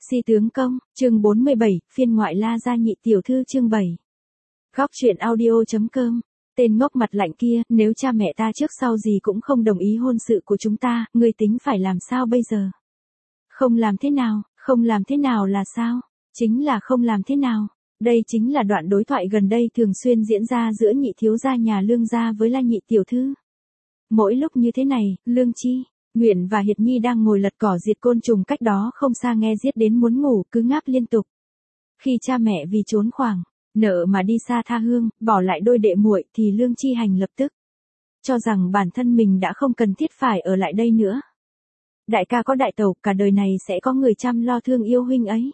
Si tướng công, chương 47, phiên ngoại La Gia nhị tiểu thư chương 7. Góc truyện audio.com. Tên ngốc mặt lạnh kia, nếu cha mẹ ta trước sau gì cũng không đồng ý hôn sự của chúng ta, ngươi tính phải làm sao bây giờ? Không làm thế nào là sao? Chính là không làm thế nào. Đây chính là đoạn đối thoại gần đây thường xuyên diễn ra giữa nhị thiếu gia nhà Lương gia với La nhị tiểu thư. Mỗi lúc như thế này, Lương Chi, Nguyện và Hiệt Nhi đang ngồi lật cỏ diệt côn trùng cách đó không xa nghe giết đến muốn ngủ, cứ ngáp liên tục. Khi cha mẹ vì trốn khoảng nợ mà đi xa tha hương, bỏ lại đôi đệ muội thì Lương Chi Hành lập tức cho rằng bản thân mình đã không cần thiết phải ở lại đây nữa. Đại ca có đại tẩu, cả đời này sẽ có người chăm lo thương yêu huynh ấy.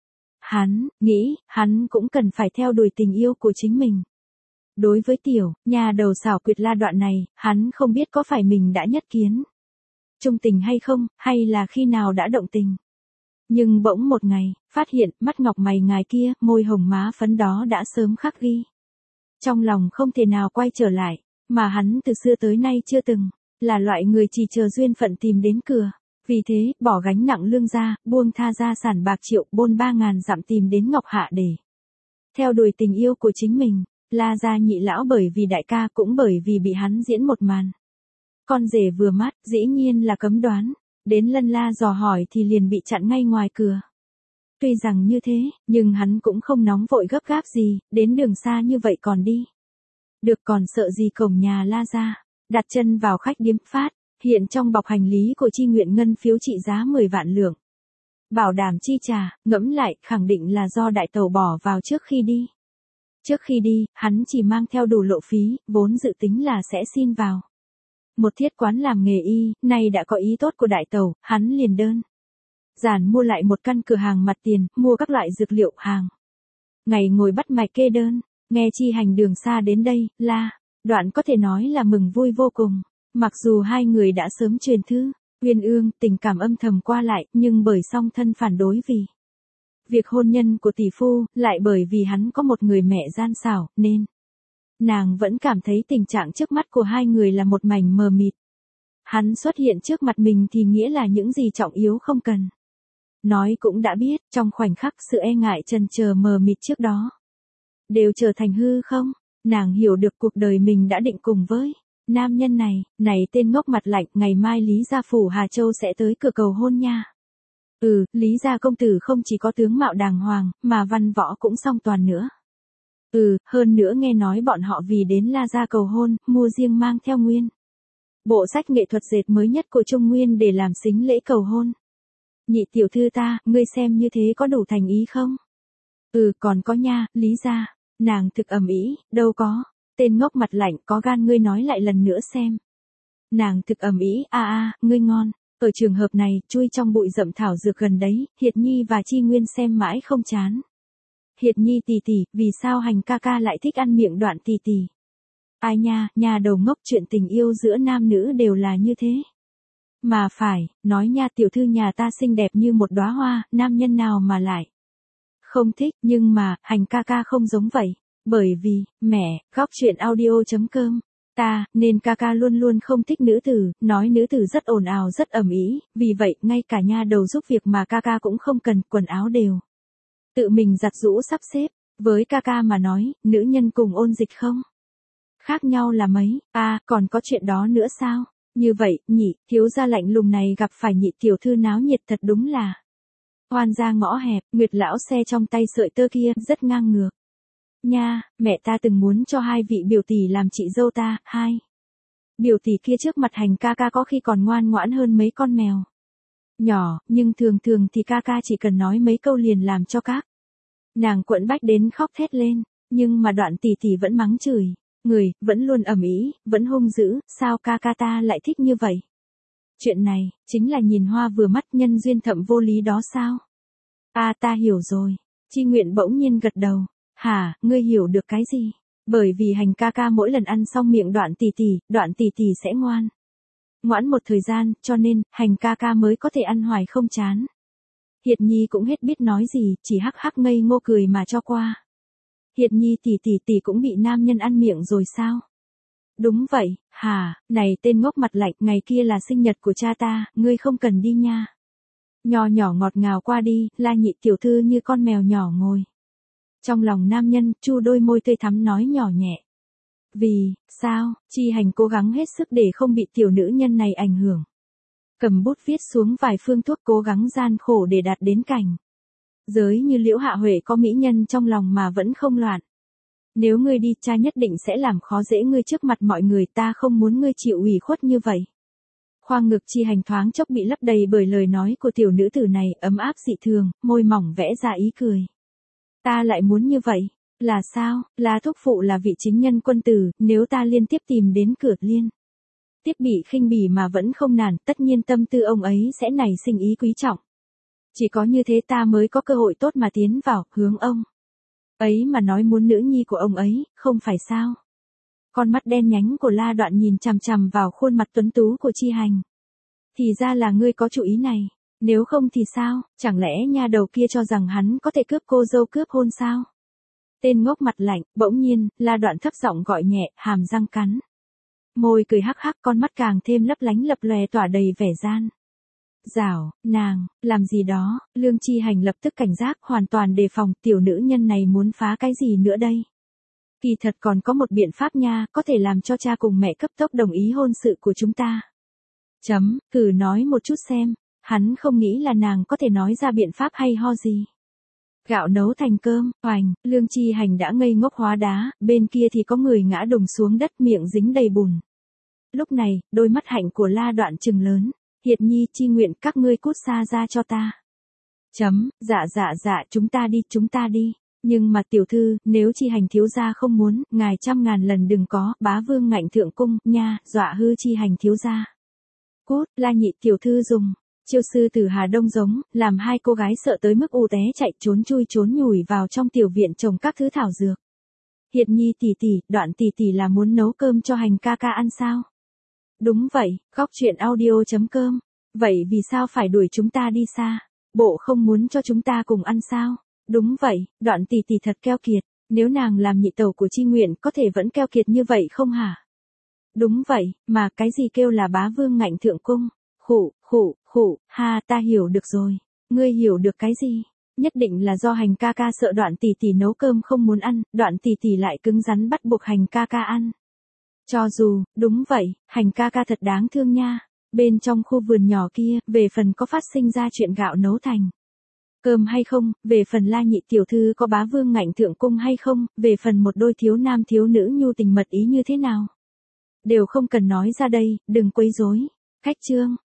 Hắn nghĩ, hắn cũng cần phải theo đuổi tình yêu của chính mình. Đối với tiểu nhà đầu xảo quyệt La đoạn này, hắn không biết có phải mình đã nhất kiến trung tình hay không, hay là khi nào đã động tình. Nhưng bỗng một ngày, phát hiện mắt ngọc mày ngài kia, môi hồng má phấn đó đã sớm khắc ghi. Trong lòng không thể nào quay trở lại, mà hắn từ xưa tới nay chưa từng là loại người chỉ chờ duyên phận tìm đến cửa. Vì thế, bỏ gánh nặng Lương gia, buông tha gia sản bạc triệu, bôn 3.000 dặm tìm đến Ngọc Hạ để theo đuổi tình yêu của chính mình. La gia nhị lão bởi vì đại ca cũng bởi vì bị hắn diễn một màn con rể vừa mắt, dĩ nhiên là cấm đoán. Đến Lân La dò hỏi thì liền bị chặn ngay ngoài cửa. Tuy rằng như thế, nhưng hắn cũng không nóng vội gấp gáp gì, đến đường xa như vậy còn đi được, còn sợ gì cổng nhà La gia. Đặt chân vào khách điếm Phát, hiện trong bọc hành lý của Chi Nguyện ngân phiếu trị giá 10 vạn lượng. Bảo đảm chi trả, ngẫm lại, khẳng định là do đại tẩu bỏ vào trước khi đi. Trước khi đi, hắn chỉ mang theo đủ lộ phí, vốn dự tính là sẽ xin vào một thiết quán làm nghề y, nay đã có ý tốt của đại tẩu, hắn liền đơn giản mua lại một căn cửa hàng mặt tiền, mua các loại dược liệu hàng ngày ngồi bắt mạch kê đơn. Nghe Chi Hành đường xa đến đây, La Đoạn có thể nói là mừng vui vô cùng. Mặc dù hai người đã sớm truyền thư uyên ương, tình cảm âm thầm qua lại, nhưng bởi song thân phản đối vì việc hôn nhân của tỷ phu, lại bởi vì hắn có một người mẹ gian xảo, nên nàng vẫn cảm thấy tình trạng trước mắt của hai người là một mảnh mờ mịt. Hắn xuất hiện trước mặt mình thì nghĩa là những gì trọng yếu không cần nói cũng đã biết. Trong khoảnh khắc sự e ngại chần chờ mờ mịt trước đó đều trở thành hư không. Nàng hiểu được cuộc đời mình đã định cùng với nam nhân này tên ngốc mặt lạnh. Ngày mai Lý gia phủ Hà Châu sẽ tới cửa cầu hôn nha. Lý gia công tử không chỉ có tướng mạo đàng hoàng, mà văn võ cũng song toàn nữa. Hơn nữa nghe nói bọn họ vì đến La gia cầu hôn, mua riêng mang theo nguyên bộ sách nghệ thuật dệt mới nhất của Trung Nguyên để làm sính lễ cầu hôn. Nhị tiểu thư ta, ngươi xem như thế có đủ thành ý không? Còn có nha, Lý gia. Nàng thực ầm ĩ, đâu có. Tên ngốc mặt lạnh, có gan ngươi nói lại lần nữa xem. Nàng thực ầm ĩ, ngươi ngon. Ở trường hợp này, chui trong bụi rậm thảo dược gần đấy, Hiệt Nhi và Chi Nguyên xem mãi không chán. Hiệt Nhi tỷ tỷ, vì sao Hành ca ca lại thích ăn miệng Đoạn tỷ tỷ? Ai nha, nhà đầu ngốc, chuyện tình yêu giữa nam nữ đều là như thế. Mà phải, nói nha, tiểu thư nhà ta xinh đẹp như một đóa hoa, nam nhân nào mà lại không thích, nhưng mà, Hành ca ca không giống vậy. Bởi vì, mẹ, góc truyện audio.com. Nên ca ca luôn luôn không thích nữ tử, nói nữ tử rất ồn ào rất ầm ĩ, vì vậy, ngay cả nha đầu giúp việc mà ca ca cũng không cần, quần áo đều tự mình giặt giũ sắp xếp. Với ca ca mà nói, nữ nhân cùng ôn dịch không khác nhau là mấy. Còn có chuyện đó nữa sao? Như vậy, nhị thiếu gia lạnh lùng này gặp phải nhị tiểu thư náo nhiệt thật đúng là oan gia ngõ hẹp. Nguyệt lão xe trong tay sợi tơ kia rất ngang ngược. Nha, mẹ ta từng muốn cho hai vị biểu tỷ làm chị dâu ta. Hai biểu tỷ kia trước mặt Hành ca ca có khi còn ngoan ngoãn hơn mấy con mèo nhỏ, nhưng thường thường thì ca ca chỉ cần nói mấy câu liền làm cho các nàng quẫn bách đến khóc thét lên. Nhưng mà Đoạn tỷ tỷ vẫn mắng chửi người, vẫn luôn ầm ĩ, vẫn hung dữ. Sao ca ca ta lại thích như vậy? Chuyện này chính là nhìn hoa vừa mắt, nhân duyên thậm vô lý đó sao? Ta hiểu rồi. Chi Nguyện bỗng nhiên gật đầu. Hả, ngươi hiểu được cái gì? Bởi vì Hành ca ca mỗi lần ăn xong miệng Đoạn tỷ tỷ sẽ ngoãn một thời gian, cho nên, Hành ca ca mới có thể ăn hoài không chán. Hiệt Nhi cũng hết biết nói gì, chỉ hắc hắc ngây ngô cười mà cho qua. Hiệt Nhi tỷ cũng bị nam nhân ăn miệng rồi sao? Đúng vậy. Hả, này tên ngốc mặt lạnh, ngày kia là sinh nhật của cha ta, ngươi không cần đi nha. Nho nhỏ ngọt ngào qua đi, La nhị tiểu thư như con mèo nhỏ ngồi. Trong lòng nam nhân, chu đôi môi tươi thắm nói nhỏ nhẹ. Vì, sao, Chi Hành cố gắng hết sức để không bị tiểu nữ nhân này ảnh hưởng. Cầm bút viết xuống vài phương thuốc cố gắng gian khổ để đạt đến cảnh. Giới như Liễu Hạ Huệ có mỹ nhân trong lòng mà vẫn không loạn. Nếu ngươi đi, cha nhất định sẽ làm khó dễ ngươi trước mặt mọi người, ta không muốn ngươi chịu ủy khuất như vậy. Khoang ngực Chi Hành thoáng chốc bị lấp đầy bởi lời nói của tiểu nữ tử này, ấm áp dị thường, môi mỏng vẽ ra ý cười. Ta lại muốn như vậy, là sao, là thúc phụ là vị chính nhân quân tử, nếu ta liên tiếp tìm đến cửa liên. Tiếp bị khinh bỉ mà vẫn không nản, tất nhiên tâm tư ông ấy sẽ nảy sinh ý quý trọng. Chỉ có như thế ta mới có cơ hội tốt mà tiến vào, hướng ông ấy mà nói muốn nữ nhi của ông ấy, không phải sao. Con mắt đen nhánh của La Đoạn nhìn chằm chằm vào khuôn mặt tuấn tú của Chi Hành. Thì ra là ngươi có chủ ý này, nếu không thì sao, chẳng lẽ nha đầu kia cho rằng hắn có thể cướp cô dâu cướp hôn sao? Tên ngốc mặt lạnh, bỗng nhiên, La Đoạn thấp giọng gọi nhẹ, hàm răng cắn. Môi cười hắc hắc, con mắt càng thêm lấp lánh lập lòe tỏa đầy vẻ gian. Dảo, nàng, làm gì đó, Lương Chi Hành lập tức cảnh giác, hoàn toàn đề phòng, tiểu nữ nhân này muốn phá cái gì nữa đây? Kỳ thật còn có một biện pháp nha, có thể làm cho cha cùng mẹ cấp tốc đồng ý hôn sự của chúng ta. Cử nói một chút xem, hắn không nghĩ là nàng có thể nói ra biện pháp hay ho gì. Gạo nấu thành cơm, oành, Lương Chi Hành đã ngây ngốc hóa đá, bên kia thì có người ngã đùng xuống đất miệng dính đầy bùn. Lúc này, đôi mắt hạnh của La Đoạn trừng lớn. Hiệt nhi, Chi nguyện các ngươi cút xa ra cho ta. Dạ, chúng ta đi. Nhưng mà tiểu thư, nếu Chi Hành thiếu gia không muốn, ngài trăm ngàn lần đừng có, bá vương ngạnh thượng cung, nha, dọa hư Chi Hành thiếu gia. Cút, La nhị tiểu thư dùng chiêu sư tử Hà Đông giống, làm hai cô gái sợ tới mức u té chạy trốn chui trốn nhủi vào trong tiểu viện trồng các thứ thảo dược. Hiệt nhi tỷ tỷ, Đoạn tỷ tỷ là muốn nấu cơm cho Hành ca ca ăn sao? Đúng vậy, góc truyện audio.com. Vậy vì sao phải đuổi chúng ta đi xa? Bộ không muốn cho chúng ta cùng ăn sao? Đúng vậy, Đoạn tỷ tỷ thật keo kiệt, nếu nàng làm nhị tẩu của Chi Nguyện có thể vẫn keo kiệt như vậy không hả? Đúng vậy, mà cái gì kêu là bá vương ngạnh thượng cung? Khụ, ha, ta hiểu được rồi. Ngươi hiểu được cái gì? Nhất định là do Hành ca ca sợ Đoạn tỷ tỷ nấu cơm không muốn ăn, Đoạn tỷ tỷ lại cứng rắn bắt buộc Hành ca ca ăn. Cho dù, đúng vậy, Hành ca ca thật đáng thương nha. Bên trong khu vườn nhỏ kia, về phần có phát sinh ra chuyện gạo nấu thành cơm hay không, về phần La nhị tiểu thư có bá vương ngạnh thượng cung hay không, về phần một đôi thiếu nam thiếu nữ nhu tình mật ý như thế nào. Đều không cần nói ra đây, đừng quấy rối. Khách chương.